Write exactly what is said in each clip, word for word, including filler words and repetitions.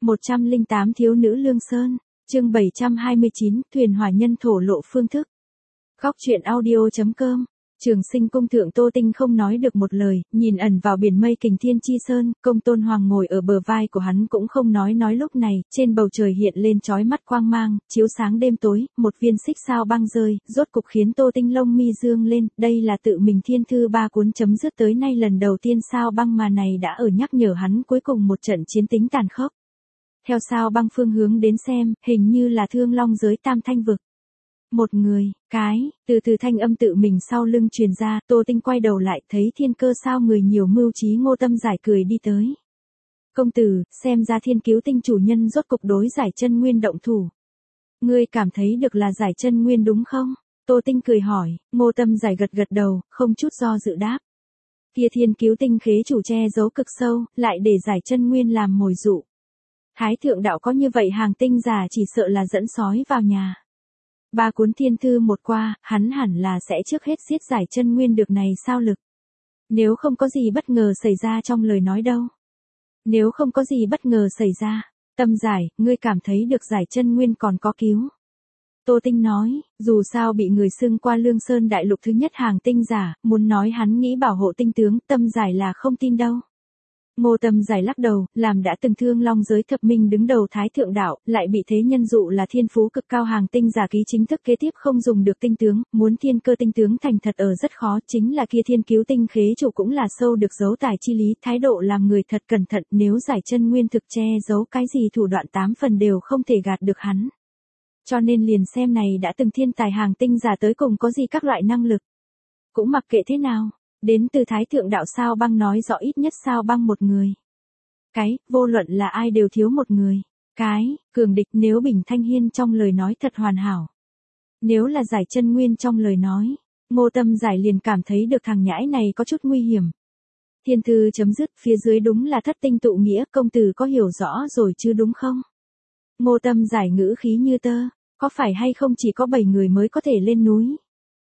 một trăm lẻ tám Thiếu nữ Lương Sơn, chương bảy trăm hai mươi chín, thuyền hỏa nhân thổ lộ phương thức. Góc truyện audio.com. Trường Sinh cung thượng Tô Tinh không nói được một lời, nhìn ẩn vào biển mây kình thiên chi sơn, Công Tôn Hoàng ngồi ở bờ vai của hắn cũng không nói nói lúc này, trên bầu trời hiện lên chói mắt quang mang, chiếu sáng đêm tối, một viên xích sao băng rơi, rốt cục khiến Tô Tinh lông mi dương lên, đây là tự mình thiên thư ba cuốn chấm dứt tới nay lần đầu tiên sao băng mà này đã ở nhắc nhở hắn cuối cùng một trận chiến tính tàn khốc. Theo sao băng phương hướng đến xem, hình như là Thương Long giới Tam Thanh vực. Một người, cái, từ từ thanh âm tự mình sau lưng truyền ra, Tô Tinh quay đầu lại thấy thiên cơ sao người nhiều mưu trí Ngô Tâm Giải cười đi tới. Công tử, xem ra thiên cứu tinh chủ nhân rốt cục đối Giải Chân Nguyên động thủ. Ngươi cảm thấy được là Giải Chân Nguyên đúng không? Tô Tinh cười hỏi, Ngô Tâm Giải gật gật đầu, không chút do dự đáp. Kia thiên cứu tinh khế chủ che giấu cực sâu, lại để Giải Chân Nguyên làm mồi dụ. Thái thượng đạo có như vậy hàng tinh giả chỉ sợ là dẫn sói vào nhà. Ba cuốn thiên thư một qua, hắn hẳn là sẽ trước hết giết Giải Chân Nguyên được này sao lực. Nếu không có gì bất ngờ xảy ra trong lời nói đâu. Nếu không có gì bất ngờ xảy ra, Tâm Giải, ngươi cảm thấy được Giải Chân Nguyên còn có cứu. Tô Tinh nói, dù sao bị người xưng qua Lương Sơn đại lục thứ nhất hàng tinh giả, muốn nói hắn nghĩ bảo hộ tinh tướng, Tâm Giải là không tin đâu. Ngô Tâm Giải lắc đầu, làm đã từng Thương Long giới thập minh đứng đầu Thái thượng đạo, lại bị thế nhân dụ là thiên phú cực cao hàng tinh giả ký chính thức kế tiếp không dùng được tinh tướng, muốn thiên cơ tinh tướng thành thật ở rất khó, chính là kia thiên cứu tinh khế chủ cũng là sâu được giấu tài chi lý, thái độ làm người thật cẩn thận, nếu Giải Chân Nguyên thực che giấu cái gì thủ đoạn tám phần đều không thể gạt được hắn. Cho nên liền xem này đã từng thiên tài hàng tinh giả tới cùng có gì các loại năng lực. Cũng mặc kệ thế nào. Đến từ Thái thượng đạo sao băng nói rõ ít nhất sao băng một người. Cái, vô luận là ai đều thiếu một người. Cái, cường địch nếu Bình Thanh Hiên trong lời nói thật hoàn hảo. Nếu là Giải Chân Nguyên trong lời nói, Ngô Tâm Giải liền cảm thấy được thằng nhãi này có chút nguy hiểm. Thiên thư chấm dứt, phía dưới đúng là thất tinh tụ nghĩa, công tử có hiểu rõ rồi chứ đúng không? Ngô Tâm Giải ngữ khí như tơ, có phải hay không chỉ có bảy người mới có thể lên núi?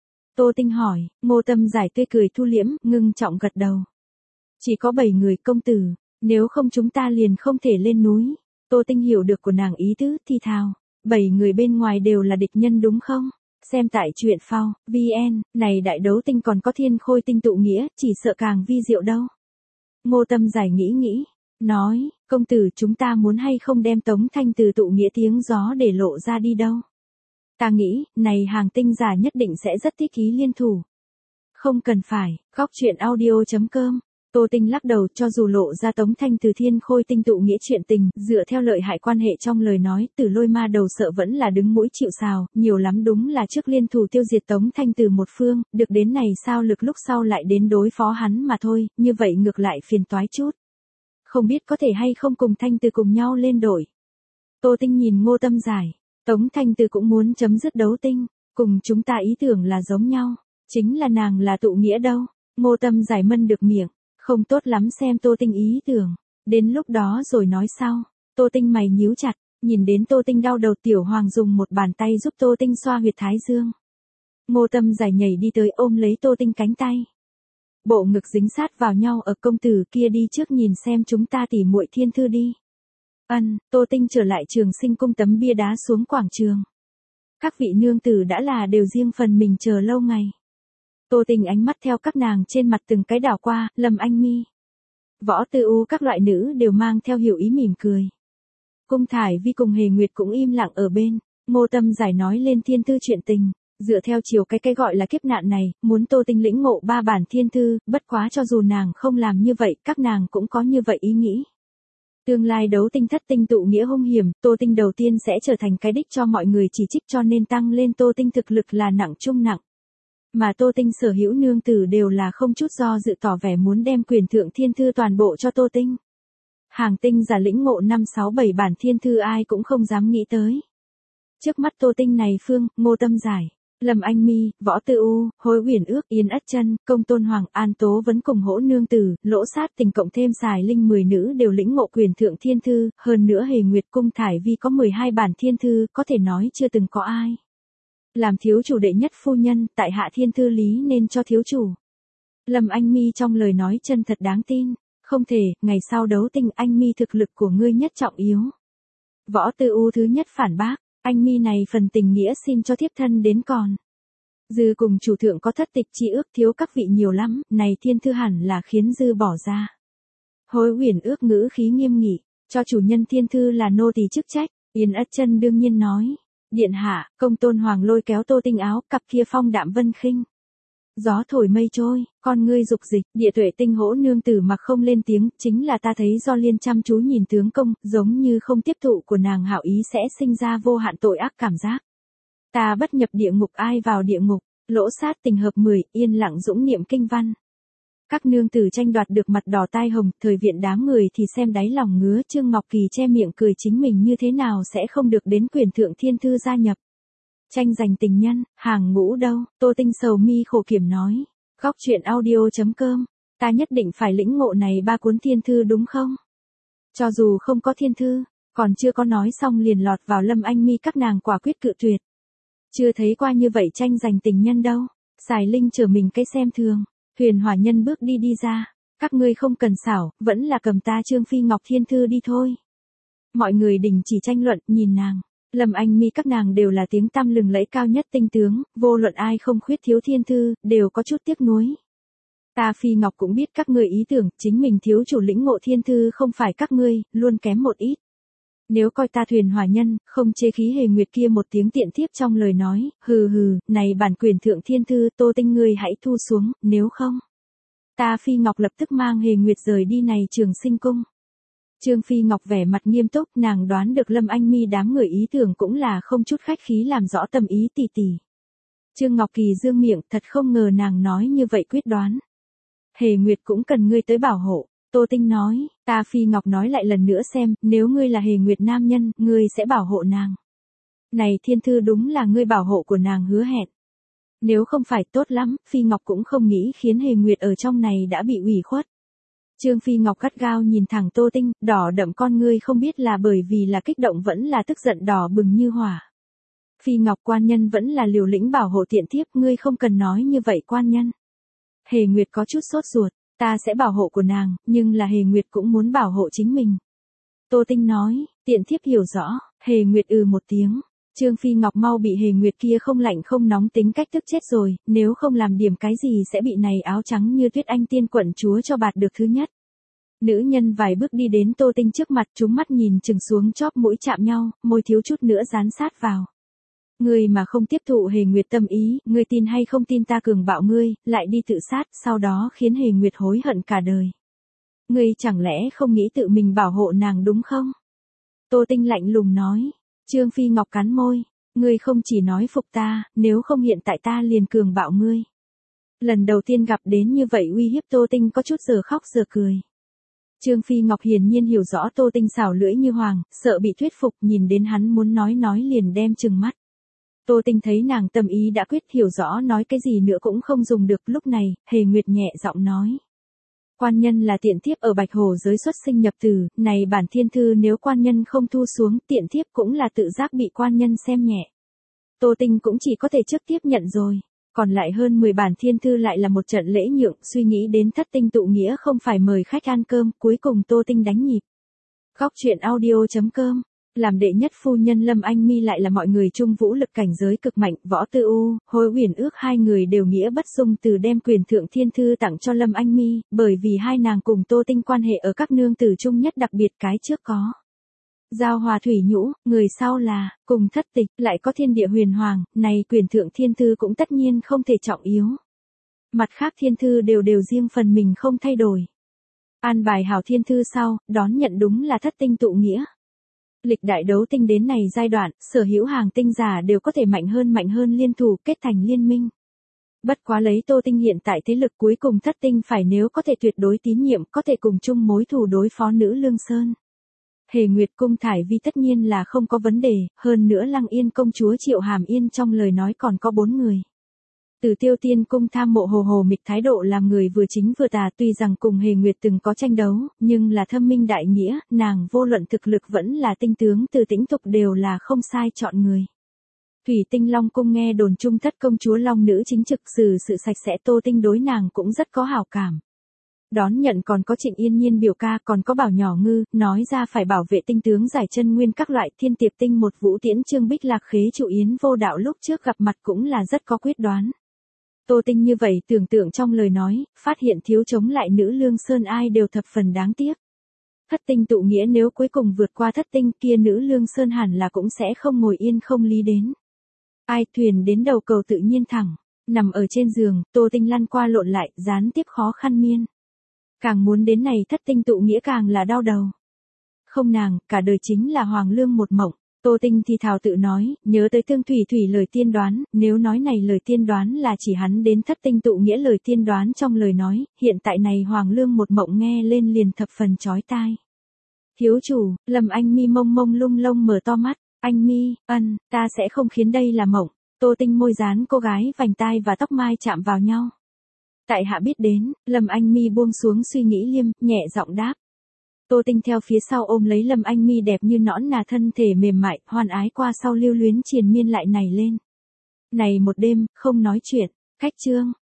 Tô Tinh hỏi, Ngô Tâm Giải tươi cười thu liễm, ngưng trọng gật đầu. Chỉ có bảy người công tử, nếu không chúng ta liền không thể lên núi. Tô Tinh hiểu được của nàng ý tứ, thi thào. Bảy người bên ngoài đều là địch nhân đúng không? Xem tại truyện phao, vn, này đại đấu tinh còn có thiên khôi tinh tụ nghĩa, chỉ sợ càng vi diệu đâu. Ngô Tâm Giải nghĩ nghĩ, nói, công tử chúng ta muốn hay không đem Tống Thanh từ tụ nghĩa tiếng gió để lộ ra đi đâu. Ta nghĩ, này hàng tinh giả nhất định sẽ rất thích ý liên thủ. Không cần phải, góc truyện audio.com. Tô Tinh lắc đầu, cho dù lộ ra Tống Thanh từ thiên khôi tinh tụ nghĩa chuyện tình, dựa theo lợi hại quan hệ trong lời nói, Tử Lôi ma đầu sợ vẫn là đứng mũi chịu sào, nhiều lắm đúng là trước liên thủ tiêu diệt Tống Thanh từ một phương, được đến này sao lực lúc sau lại đến đối phó hắn mà thôi, như vậy ngược lại phiền toái chút. Không biết có thể hay không cùng Thanh từ cùng nhau lên đội. Tô Tinh nhìn Ngô Tâm Giải. Tống Thanh Từ cũng muốn chấm dứt đấu tinh, cùng chúng ta ý tưởng là giống nhau, chính là nàng là tụ nghĩa đâu. Ngô Tâm Giải mân được miệng, không tốt lắm xem Tô Tinh ý tưởng, đến lúc đó rồi nói sau. Tô Tinh mày nhíu chặt, nhìn đến Tô Tinh đau đầu, Tiểu Hoàng dùng một bàn tay giúp Tô Tinh xoa huyệt thái dương. Ngô Tâm Giải nhảy đi tới ôm lấy Tô Tinh cánh tay. Bộ ngực dính sát vào nhau, ở công tử kia đi trước nhìn xem chúng ta tỉ muội thiên thư đi. Ân, Tô Tinh trở lại Trường Sinh cung tấm bia đá xuống quảng trường. Các vị nương tử đã là đều riêng phần mình chờ lâu ngày. Tô Tinh ánh mắt theo các nàng trên mặt từng cái đảo qua, Lâm Anh Mi, Võ Tư U các loại nữ đều mang theo hiểu ý mỉm cười. Cung Thải Vi cùng Hề Nguyệt cũng im lặng ở bên. Ngô Tâm Giải nói lên thiên thư chuyện tình, dựa theo chiều cái cái gọi là kiếp nạn này, muốn Tô Tinh lĩnh ngộ ba bản thiên thư, bất quá cho dù nàng không làm như vậy, các nàng cũng có như vậy ý nghĩ. Tương lai đấu tinh thất tinh tụ nghĩa hung hiểm, Tô Tinh đầu tiên sẽ trở thành cái đích cho mọi người chỉ trích, cho nên tăng lên Tô Tinh thực lực là nặng trung nặng. Mà Tô Tinh sở hữu nương tử đều là không chút do dự tỏ vẻ muốn đem quyền thượng thiên thư toàn bộ cho Tô Tinh. Hàng tinh giả lĩnh ngộ năm sáu bảy bản thiên thư ai cũng không dám nghĩ tới. Trước mắt Tô Tinh này phương, Ngô Tâm Giải, Lâm Anh Mi, Võ Tư U, Hối Uyển Ước, Yên Ất Chân, Công Tôn Hoàng, An Tố vẫn cùng hỗ nương tử, Lỗ Sát Tình cộng thêm xài linh mười nữ đều lĩnh ngộ quyền thượng thiên thư, hơn nữa Hề Nguyệt Cung Thải Vi có mười hai bản thiên thư, có thể nói chưa từng có ai. Làm thiếu chủ đệ nhất phu nhân, tại hạ thiên thư lý nên cho thiếu chủ. Lâm Anh Mi trong lời nói chân thật đáng tin, không thể, ngày sau đấu tinh Anh Mi thực lực của ngươi nhất trọng yếu. Võ Tư U thứ nhất phản bác, anh mi này phần tình nghĩa xin cho thiếp thân đến còn. Dư cùng chủ thượng có thất tịch chi ước thiếu các vị nhiều lắm, này thiên thư hẳn là khiến dư bỏ ra. Hối Uyển ước ngữ khí nghiêm nghị, cho chủ nhân thiên thư là nô tỳ chức trách. Yên Ất Chân đương nhiên nói, điện hạ, công tôn hoàng lôi kéo Tô Tinh áo, cặp kia phong đạm vân khinh. Gió thổi mây trôi, con ngươi dục dịch, địa tuệ tinh hỗ nương tử mặc không lên tiếng, chính là ta thấy do liên chăm chú nhìn tướng công, giống như không tiếp thụ của nàng hảo ý sẽ sinh ra vô hạn tội ác cảm giác. Ta bất nhập địa ngục ai vào địa ngục, lỗ sát tình hợp mười, yên lặng dũng niệm kinh văn. Các nương tử tranh đoạt được mặt đỏ tai hồng, thời viện đám người thì xem đáy lòng ngứa. Trương Ngọc Kỳ che miệng cười chính mình như thế nào sẽ không được đến quyền thượng thiên thư gia nhập. Tranh giành tình nhân, hàng ngũ đâu, Tô Tinh sầu mi khổ kiểm nói. Góc chuyện audio chấm com, ta nhất định phải lĩnh ngộ này ba cuốn thiên thư đúng không? Cho dù không có thiên thư, còn chưa có nói xong liền lọt vào Lâm Anh Mi các nàng quả quyết cự tuyệt. Chưa thấy qua như vậy tranh giành tình nhân đâu, Sài Linh trở mình cái xem thường. Huyền Hỏa Nhân bước đi đi ra, các ngươi không cần xảo, vẫn là cầm ta Trương Phi Ngọc thiên thư đi thôi. Mọi người đình chỉ tranh luận, nhìn nàng. Lâm Anh Mi các nàng đều là tiếng tăm lừng lẫy cao nhất tinh tướng, vô luận ai không khuyết thiếu thiên thư, đều có chút tiếc nuối. Ta Phi Ngọc cũng biết các ngươi ý tưởng, chính mình thiếu chủ lĩnh ngộ thiên thư không phải các ngươi, luôn kém một ít. Nếu coi ta Thuyền Hỏa Nhân, không chê khí Hề Nguyệt kia một tiếng tiện thiếp trong lời nói, hừ hừ, này bản quyền thượng thiên thư Tô Tinh ngươi hãy thu xuống, nếu không. Ta Phi Ngọc lập tức mang Hề Nguyệt rời đi này Trường Sinh cung. Trương Phi Ngọc vẻ mặt nghiêm túc, nàng đoán được Lâm Anh Mi đám người ý tưởng cũng là không chút khách khí làm rõ tâm ý tỷ tỷ. Trương Ngọc Kỳ dương miệng, thật không ngờ nàng nói như vậy quyết đoán. Hề Nguyệt cũng cần ngươi tới bảo hộ. Tô Tinh nói, ta Phi Ngọc nói lại lần nữa xem, nếu ngươi là Hề Nguyệt nam nhân, ngươi sẽ bảo hộ nàng. Này thiên thư đúng là ngươi bảo hộ của nàng hứa hẹn. Nếu không phải tốt lắm, Phi Ngọc cũng không nghĩ khiến Hề Nguyệt ở trong này đã bị ủy khuất. Trương Phi Ngọc gắt gao nhìn thẳng Tô Tinh, đỏ đậm con ngươi không biết là bởi vì là kích động vẫn là tức giận đỏ bừng như hỏa. Phi Ngọc quan nhân vẫn là liều lĩnh bảo hộ tiện thiếp, ngươi không cần nói như vậy quan nhân. Hề Nguyệt có chút sốt ruột. Ta sẽ bảo hộ của nàng, nhưng là Hề Nguyệt cũng muốn bảo hộ chính mình. Tô Tinh nói, tiện thiếp hiểu rõ, Hề Nguyệt ừ một tiếng. Trương Phi Ngọc mau bị Hề Nguyệt kia không lạnh không nóng tính cách tức chết rồi, nếu không làm điểm cái gì sẽ bị này áo trắng như tuyết anh tiên quận chúa cho bạt được thứ nhất. Nữ nhân vài bước đi đến Tô Tinh trước mặt, chúng mắt nhìn chừng xuống chóp mũi chạm nhau, môi thiếu chút nữa dán sát vào. Ngươi mà không tiếp thụ Hề Nguyệt tâm ý, ngươi tin hay không tin ta cường bạo ngươi, lại đi tự sát, sau đó khiến Hề Nguyệt hối hận cả đời. Ngươi chẳng lẽ không nghĩ tự mình bảo hộ nàng đúng không? Tô Tinh lạnh lùng nói. Trương Phi Ngọc cắn môi. Ngươi không chỉ nói phục ta, nếu không hiện tại ta liền cường bạo ngươi. Lần đầu tiên gặp đến như vậy uy hiếp Tô Tinh có chút giờ khóc giờ cười. Trương Phi Ngọc hiển nhiên hiểu rõ Tô Tinh xảo lưỡi như hoàng, sợ bị thuyết phục, nhìn đến hắn muốn nói nói liền đem trừng mắt. Tô Tinh thấy nàng tâm ý đã quyết, hiểu rõ nói cái gì nữa cũng không dùng được. Lúc này, Hề Nguyệt nhẹ giọng nói. Quan nhân là tiện thiếp ở Bạch Hồ giới xuất sinh nhập tử, này bản thiên thư nếu quan nhân không thu xuống, tiện thiếp cũng là tự giác bị quan nhân xem nhẹ. Tô Tinh cũng chỉ có thể trước tiếp nhận rồi. Còn lại hơn mười bản thiên thư lại là một trận lễ nhượng, suy nghĩ đến thất tinh tụ nghĩa không phải mời khách ăn cơm, cuối cùng Tô Tinh đánh nhịp. Góc chuyện audio chấm com. Làm đệ nhất phu nhân Lâm Anh Mi lại là mọi người chung vũ lực cảnh giới cực mạnh, Võ Tư U, Hối Uyển ước hai người đều nghĩa bất dung từ đem quyền thượng thiên thư tặng cho Lâm Anh Mi, bởi vì hai nàng cùng Tô Tinh quan hệ ở các nương tử chung nhất đặc biệt cái trước có. Giao hòa thủy nhũ, người sau là, cùng thất tịch, lại có thiên địa huyền hoàng, này quyền thượng thiên thư cũng tất nhiên không thể trọng yếu. Mặt khác thiên thư đều đều riêng phần mình không thay đổi. An bài hảo thiên thư sau, đón nhận đúng là thất tinh tụ nghĩa. Lịch đại đấu tinh đến này giai đoạn, sở hữu hàng tinh giả đều có thể mạnh hơn mạnh hơn liên thủ kết thành liên minh. Bất quá lấy Tô Tinh hiện tại thế lực cuối cùng thất tinh phải nếu có thể tuyệt đối tín nhiệm có thể cùng chung mối thù đối phó nữ Lương Sơn. Hề Nguyệt cung Thải Vi tất nhiên là không có vấn đề, hơn nữa Lăng Yên công chúa Triệu Hàm Yên trong lời nói còn có bốn người. Từ Tiêu Tiên cung tham mộ hồ hồ mịch thái độ làm người vừa chính vừa tà, tuy rằng cùng Hề Nguyệt từng có tranh đấu, nhưng là thâm minh đại nghĩa, nàng vô luận thực lực vẫn là tinh tướng từ tĩnh tục đều là không sai chọn người. Thủy Tinh Long cung nghe đồn trung thất công chúa Long nữ chính trực xử sự sạch sẽ, Tô Tinh đối nàng cũng rất có hảo cảm. Đón nhận còn có Trịnh Yên Nhiên biểu ca, còn có Bảo Nhỏ Ngư, nói ra phải bảo vệ tinh tướng giải chân nguyên các loại. Thiên Tiệp Tinh một Vũ Tiễn Trương Bích Lạc Khế Trụ Yến Vô Đạo lúc trước gặp mặt cũng là rất có quyết đoán. Tô Tinh như vậy tưởng tượng trong lời nói, phát hiện thiếu chống lại nữ Lương Sơn ai đều thập phần đáng tiếc. Thất tinh tụ nghĩa nếu cuối cùng vượt qua thất tinh kia nữ Lương Sơn hẳn là cũng sẽ không ngồi yên không lý đến. Ai thuyền đến đầu cầu tự nhiên thẳng, nằm ở trên giường, Tô Tinh lăn qua lộn lại, gián tiếp khó khăn miên. Càng muốn đến này thất tinh tụ nghĩa càng là đau đầu. Không nàng, cả đời chính là Hoàng Lương một mộng. Tô Tinh thì thào tự nói, nhớ tới Thương Thủy Thủy lời tiên đoán, nếu nói này lời tiên đoán là chỉ hắn đến thất tinh tụ nghĩa lời tiên đoán trong lời nói, hiện tại này Hoàng Lương một mộng nghe lên liền thập phần chói tai. Thiếu chủ, Lâm Anh Mi mông mông lung lông mở to mắt, anh Mi, ân, ta sẽ không khiến đây là mộng. Tô Tinh môi dán cô gái vành tai và tóc mai chạm vào nhau. Tại hạ biết đến, Lâm Anh Mi buông xuống suy nghĩ liêm, nhẹ giọng đáp. Tô Tinh theo phía sau ôm lấy Lâm Anh Mi đẹp như nõn nà thân thể mềm mại, hoan ái qua sau lưu luyến triền miên lại này lên. Này một đêm, không nói chuyện, cách chương.